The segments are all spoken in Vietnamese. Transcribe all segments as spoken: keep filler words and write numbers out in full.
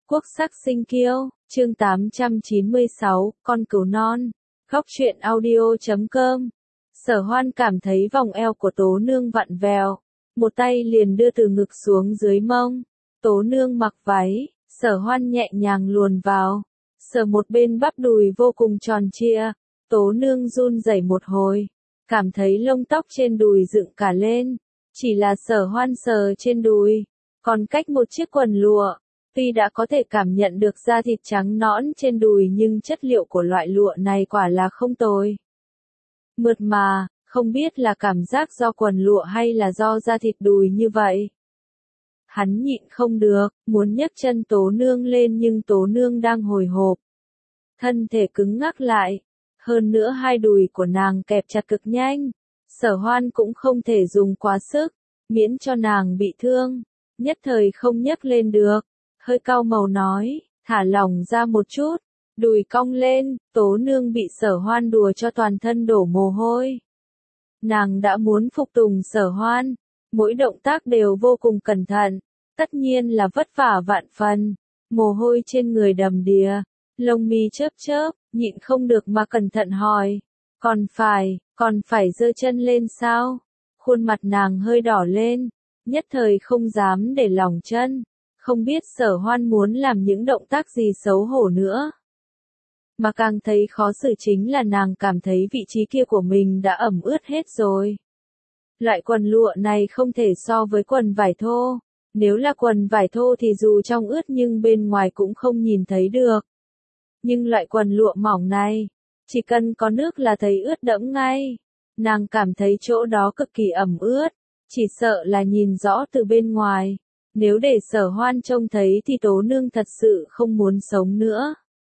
Quốc sắc sinh kiêu, chương tám trăm chín mươi sáu, con cừu non. Góc truyện audio chấm com. Sở Hoan cảm thấy vòng eo của Tố Nương vặn vẹo, một tay liền đưa từ ngực xuống dưới mông. Tố Nương mặc váy, Sở Hoan nhẹ nhàng luồn vào, sờ một bên bắp đùi vô cùng tròn trịa. Tố Nương run rẩy một hồi, cảm thấy lông tóc trên đùi dựng cả lên. Chỉ là Sở Hoan sờ trên đùi, còn cách một chiếc quần lụa. Tuy đã có thể cảm nhận được da thịt trắng nõn trên đùi nhưng chất liệu của loại lụa này quả là không tồi. Mượt mà, không biết là cảm giác do quần lụa hay là do da thịt đùi như vậy. Hắn nhịn không được, muốn nhấc chân Tố Nương lên nhưng Tố Nương đang hồi hộp. Thân thể cứng ngắc lại, hơn nữa hai đùi của nàng kẹp chặt cực nhanh. Sở Hoan cũng không thể dùng quá sức, miễn cho nàng bị thương, nhất thời không nhấc lên được. Hơi cau màu nói, thả lỏng ra một chút, đùi cong lên. Tố Nương bị Sở Hoan đùa cho toàn thân đổ mồ hôi. Nàng đã muốn phục tùng Sở Hoan, mỗi động tác đều vô cùng cẩn thận, tất nhiên là vất vả vạn phần, mồ hôi trên người đầm đìa, lông mi chớp chớp, nhịn không được mà cẩn thận hỏi, còn phải, còn phải giơ chân lên sao? Khuôn mặt nàng hơi đỏ lên, nhất thời không dám để lỏng chân. Không biết Sở Hoan muốn làm những động tác gì xấu hổ nữa. Mà càng thấy khó xử chính là nàng cảm thấy vị trí kia của mình đã ẩm ướt hết rồi. Loại quần lụa này không thể so với quần vải thô. Nếu là quần vải thô thì dù trong ướt nhưng bên ngoài cũng không nhìn thấy được. Nhưng loại quần lụa mỏng này, chỉ cần có nước là thấy ướt đẫm ngay. Nàng cảm thấy chỗ đó cực kỳ ẩm ướt, chỉ sợ là nhìn rõ từ bên ngoài. Nếu để Sở Hoan trông thấy thì Tố Nương thật sự không muốn sống nữa.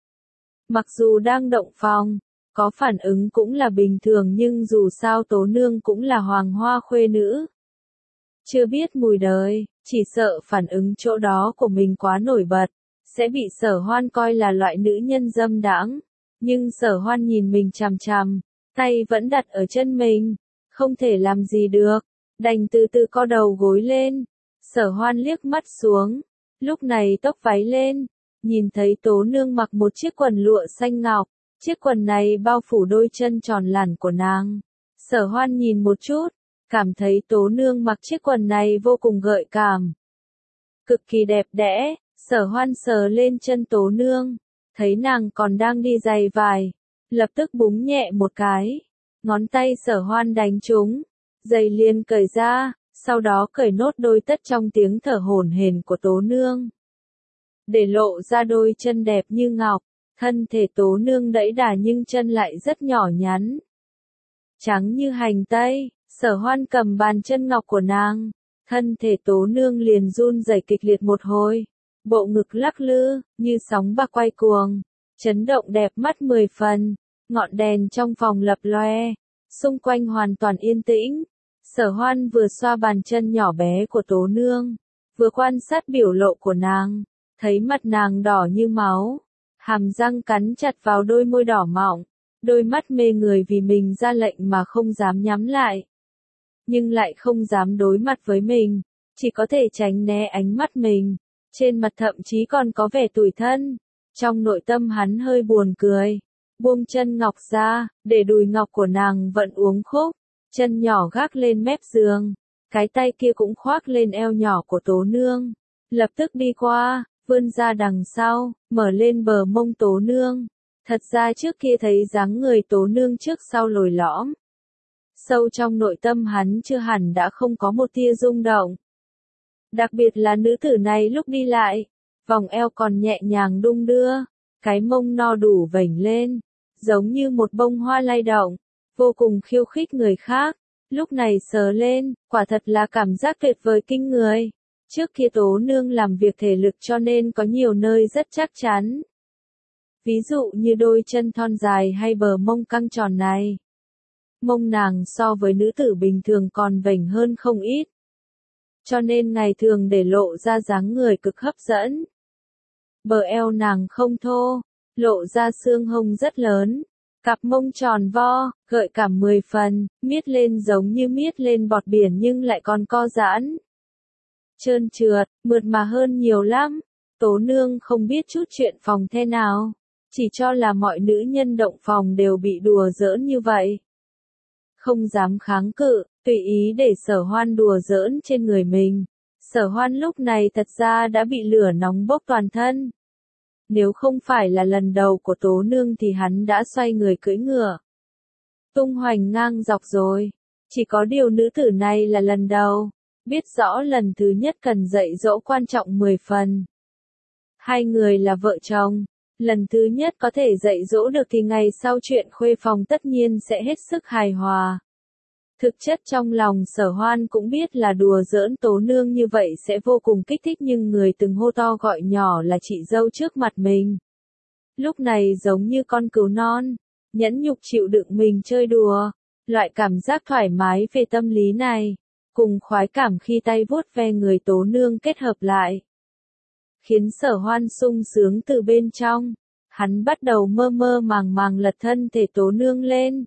Mặc dù đang động phòng, có phản ứng cũng là bình thường nhưng dù sao Tố Nương cũng là hoàng hoa khuê nữ. Chưa biết mùi đời, chỉ sợ phản ứng chỗ đó của mình quá nổi bật, sẽ bị Sở Hoan coi là loại nữ nhân dâm đãng. Nhưng Sở Hoan nhìn mình chằm chằm, tay vẫn đặt ở chân mình, không thể làm gì được, đành từ từ co đầu gối lên. Sở Hoan liếc mắt xuống, lúc này tóc váy lên, nhìn thấy Tố Nương mặc một chiếc quần lụa xanh ngọc, chiếc quần này bao phủ đôi chân tròn lẳn của nàng. Sở Hoan nhìn một chút, cảm thấy Tố Nương mặc chiếc quần này vô cùng gợi cảm, cực kỳ đẹp đẽ. Sở Hoan sờ lên chân Tố Nương, thấy nàng còn đang đi giày vải, lập tức búng nhẹ một cái, ngón tay Sở Hoan đánh trúng, giày liền cởi ra. Sau đó cởi nốt đôi tất trong tiếng thở hổn hển của Tố Nương, để lộ ra đôi chân đẹp như ngọc. Thân thể Tố Nương đẫy đà nhưng chân lại rất nhỏ nhắn, trắng như hành tây. Sở Hoan cầm bàn chân ngọc của nàng, thân thể Tố Nương liền run rẩy kịch liệt một hồi, bộ ngực lắc lư như sóng bạc quay cuồng, chấn động đẹp mắt mười phần. Ngọn đèn trong phòng lập loe, xung quanh hoàn toàn yên tĩnh. Sở Hoan vừa xoa bàn chân nhỏ bé của Tố Nương, vừa quan sát biểu lộ của nàng, thấy mặt nàng đỏ như máu, hàm răng cắn chặt vào đôi môi đỏ mọng, đôi mắt mê người vì mình ra lệnh mà không dám nhắm lại. Nhưng lại không dám đối mặt với mình, chỉ có thể tránh né ánh mắt mình, trên mặt thậm chí còn có vẻ tủi thân. Trong nội tâm hắn hơi buồn cười, buông chân ngọc ra, để đùi ngọc của nàng vẫn uốn khúc. Chân nhỏ gác lên mép giường, cái tay kia cũng khoác lên eo nhỏ của Tố Nương, lập tức đi qua, vươn ra đằng sau, mở lên bờ mông Tố Nương. Thật ra trước kia thấy dáng người Tố Nương trước sau lồi lõm, sâu trong nội tâm hắn chưa hẳn đã không có một tia rung động. Đặc biệt là nữ tử này lúc đi lại, vòng eo còn nhẹ nhàng đung đưa, cái mông no đủ vểnh lên, giống như một bông hoa lay động, vô cùng khiêu khích người khác. Lúc này sờ lên, quả thật là cảm giác tuyệt vời kinh người. Trước kia Tố Nương làm việc thể lực cho nên có nhiều nơi rất chắc chắn. Ví dụ như đôi chân thon dài hay bờ mông căng tròn này. Mông nàng so với nữ tử bình thường còn vểnh hơn không ít. Cho nên ngày thường để lộ ra dáng người cực hấp dẫn. Bờ eo nàng không thô, lộ ra xương hông rất lớn. Cặp mông tròn vo, gợi cảm mười phần, miết lên giống như miết lên bọt biển nhưng lại còn co giãn. Trơn trượt, mượt mà hơn nhiều lắm. Tố nương không biết chút chuyện phòng thế nào, chỉ cho là mọi nữ nhân động phòng đều bị đùa giỡn như vậy. Không dám kháng cự, tùy ý để Sở Hoan đùa giỡn trên người mình. Sở Hoan lúc này thật ra đã bị lửa nóng bốc toàn thân. Nếu không phải là lần đầu của Tố nương thì hắn đã xoay người cưỡi ngựa, tung hoành ngang dọc rồi. Chỉ có điều nữ tử này là lần đầu, biết rõ lần thứ nhất cần dạy dỗ quan trọng mười phần. Hai người là vợ chồng, lần thứ nhất có thể dạy dỗ được thì ngày sau chuyện khuê phòng tất nhiên sẽ hết sức hài hòa. Thực chất trong lòng Sở Hoan cũng biết là đùa giỡn Tố nương như vậy sẽ vô cùng kích thích, nhưng người từng hô to gọi nhỏ là chị dâu trước mặt mình. Lúc này giống như con cừu non, nhẫn nhục chịu đựng mình chơi đùa. Loại cảm giác thoải mái về tâm lý này, cùng khoái cảm khi tay vuốt ve người Tố nương kết hợp lại, khiến Sở Hoan sung sướng từ bên trong. Hắn bắt đầu mơ mơ màng màng lật thân thể Tố nương lên.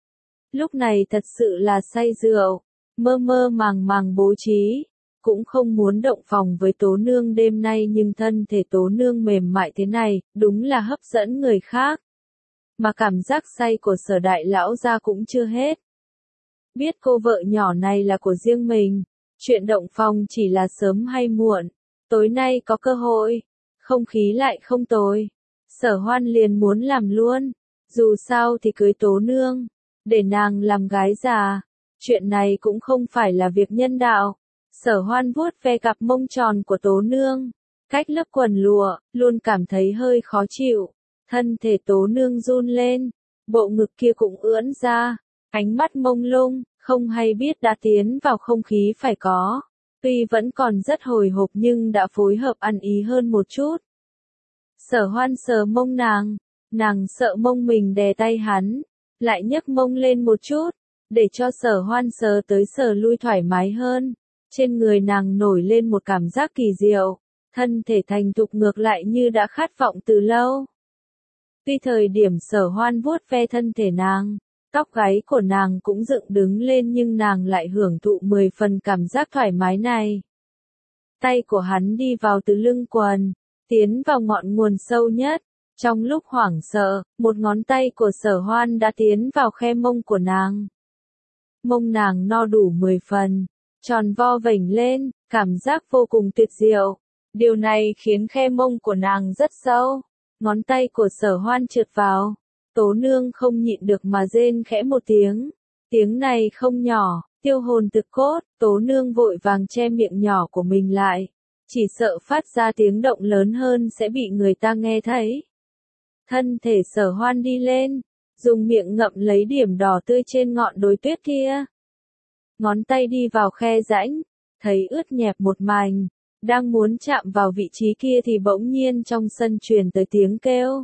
Lúc này thật sự là say rượu, mơ mơ màng màng bố trí, cũng không muốn động phòng với Tố nương đêm nay, nhưng thân thể Tố nương mềm mại thế này, đúng là hấp dẫn người khác. Mà cảm giác say của Sở đại lão gia cũng chưa hết. Biết cô vợ nhỏ này là của riêng mình, chuyện động phòng chỉ là sớm hay muộn, tối nay có cơ hội, không khí lại không tồi. Sở Hoan liền muốn làm luôn, dù sao thì cưới Tố nương, để nàng làm gái già, chuyện này cũng không phải là việc nhân đạo. Sở Hoan vuốt ve cặp mông tròn của Tố nương, cách lớp quần lụa, luôn cảm thấy hơi khó chịu. Thân thể Tố nương run lên, bộ ngực kia cũng ưỡn ra, ánh mắt mông lung, không hay biết đã tiến vào không khí phải có. Tuy vẫn còn rất hồi hộp nhưng đã phối hợp ăn ý hơn một chút. Sở Hoan sờ mông nàng, nàng sợ mông mình đè tay hắn, lại nhấc mông lên một chút, để cho Sở Hoan sờ tới sờ lui thoải mái hơn. Trên người nàng nổi lên một cảm giác kỳ diệu, thân thể thành thục ngược lại như đã khát vọng từ lâu. Tuy thời điểm Sở Hoan vuốt ve thân thể nàng, tóc gáy của nàng cũng dựng đứng lên, nhưng nàng lại hưởng thụ mười phần cảm giác thoải mái này. Tay của hắn đi vào từ lưng quần, tiến vào ngọn nguồn sâu nhất. Trong lúc hoảng sợ, một ngón tay của Sở Hoan đã tiến vào khe mông của nàng. Mông nàng no đủ mười phần, tròn vo vểnh lên, cảm giác vô cùng tuyệt diệu. Điều này khiến khe mông của nàng rất sâu. Ngón tay của Sở Hoan trượt vào, Tố nương không nhịn được mà rên khẽ một tiếng. Tiếng này không nhỏ, tiêu hồn thực cốt. Tố nương vội vàng che miệng nhỏ của mình lại, chỉ sợ phát ra tiếng động lớn hơn sẽ bị người ta nghe thấy. Thân thể Sở Hoan đi lên, dùng miệng ngậm lấy điểm đỏ tươi trên ngọn đồi tuyết kia. Ngón tay đi vào khe rãnh, thấy ướt nhẹp một mảnh. Đang muốn chạm vào vị trí kia thì bỗng nhiên trong sân truyền tới tiếng kêu.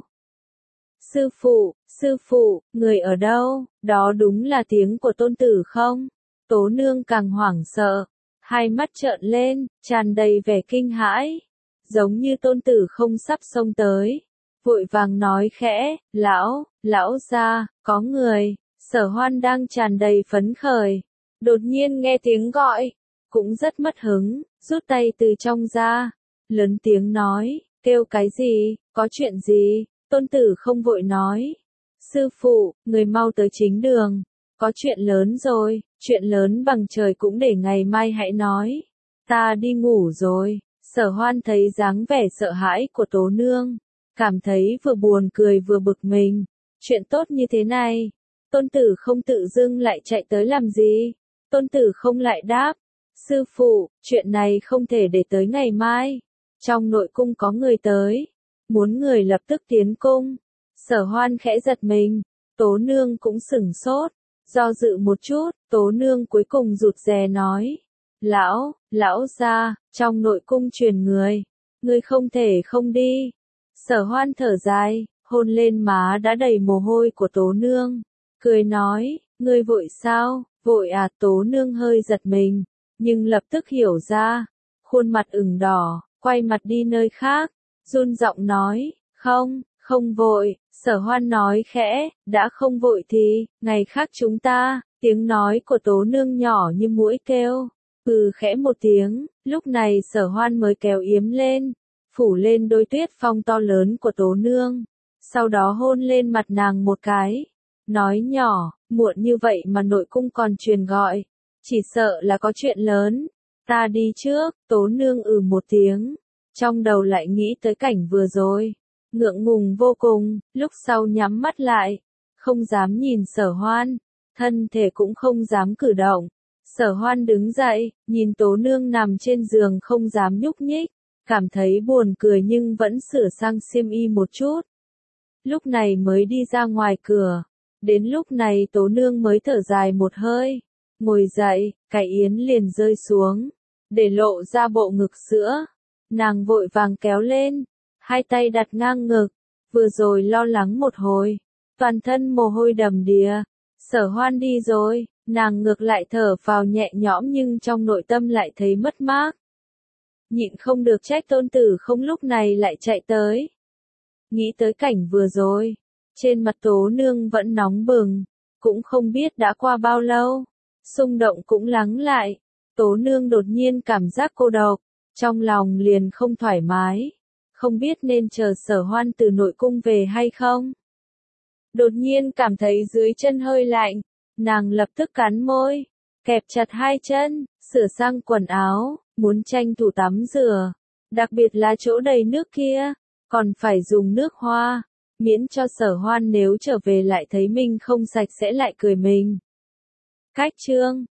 Sư phụ, sư phụ, người ở đâu? Đó đúng là tiếng của tôn tử không? Tố nương càng hoảng sợ, hai mắt trợn lên, tràn đầy vẻ kinh hãi, giống như tôn tử không sắp xông tới. Vội vàng nói khẽ, lão, lão gia, có người. Sở Hoan đang tràn đầy phấn khởi, đột nhiên nghe tiếng gọi, cũng rất mất hứng, rút tay từ trong ra, lớn tiếng nói, kêu cái gì, có chuyện gì? Tôn tử không vội nói, sư phụ, người mau tới chính đường, có chuyện lớn rồi, chuyện lớn bằng trời cũng để ngày mai hãy nói, ta đi ngủ rồi. Sở Hoan thấy dáng vẻ sợ hãi của Tố nương, cảm thấy vừa buồn cười vừa bực mình, chuyện tốt như thế này, tôn tử không tự dưng lại chạy tới làm gì? Tôn tử không lại đáp, sư phụ, chuyện này không thể để tới ngày mai, trong nội cung có người tới, muốn người lập tức tiến cung. Sở Hoan khẽ giật mình, Tố nương cũng sửng sốt, do dự một chút, Tố nương cuối cùng rụt rè nói, lão, lão gia, trong nội cung truyền người, người không thể không đi. Sở Hoan thở dài, hôn lên má đã đầy mồ hôi của Tố nương, cười nói, ngươi vội sao? Vội à? Tố nương hơi giật mình, nhưng lập tức hiểu ra, khuôn mặt ửng đỏ, quay mặt đi nơi khác, run giọng nói, không, không vội. Sở Hoan nói khẽ, đã không vội thì, ngày khác chúng ta. Tiếng nói của Tố nương nhỏ như muỗi kêu, ừ khẽ một tiếng, lúc này Sở Hoan mới kéo yếm lên, phủ lên đôi tuyết phong to lớn của Tố Nương, sau đó hôn lên mặt nàng một cái, nói nhỏ, muộn như vậy mà nội cung còn truyền gọi, chỉ sợ là có chuyện lớn, ta đi trước. Tố Nương ừ một tiếng, trong đầu lại nghĩ tới cảnh vừa rồi, ngượng ngùng vô cùng, lúc sau nhắm mắt lại, không dám nhìn Sở Hoan, thân thể cũng không dám cử động. Sở Hoan đứng dậy, nhìn Tố Nương nằm trên giường không dám nhúc nhích, cảm thấy buồn cười nhưng vẫn sửa sang xiêm y một chút. Lúc này mới đi ra ngoài cửa, đến lúc này Tố Nương mới thở dài một hơi, ngồi dậy, cái yến liền rơi xuống, để lộ ra bộ ngực sữa. Nàng vội vàng kéo lên, hai tay đặt ngang ngực, vừa rồi lo lắng một hồi, toàn thân mồ hôi đầm đìa. Sở Hoan đi rồi, nàng ngược lại thở phào nhẹ nhõm nhưng trong nội tâm lại thấy mất mát. Nhịn không được trách tôn tử không lúc này lại chạy tới. Nghĩ tới cảnh vừa rồi, trên mặt Tố Nương vẫn nóng bừng, cũng không biết đã qua bao lâu, xung động cũng lắng lại. Tố Nương đột nhiên cảm giác cô độc, trong lòng liền không thoải mái, không biết nên chờ Sở Hoan từ nội cung về hay không. Đột nhiên cảm thấy dưới chân hơi lạnh, nàng lập tức cắn môi, kẹp chặt hai chân, sửa sang quần áo, muốn tranh thủ tắm rửa, đặc biệt là chỗ đầy nước kia, còn phải dùng nước hoa, miễn cho Sở Hoan nếu trở về lại thấy mình không sạch sẽ lại cười mình. Cách chương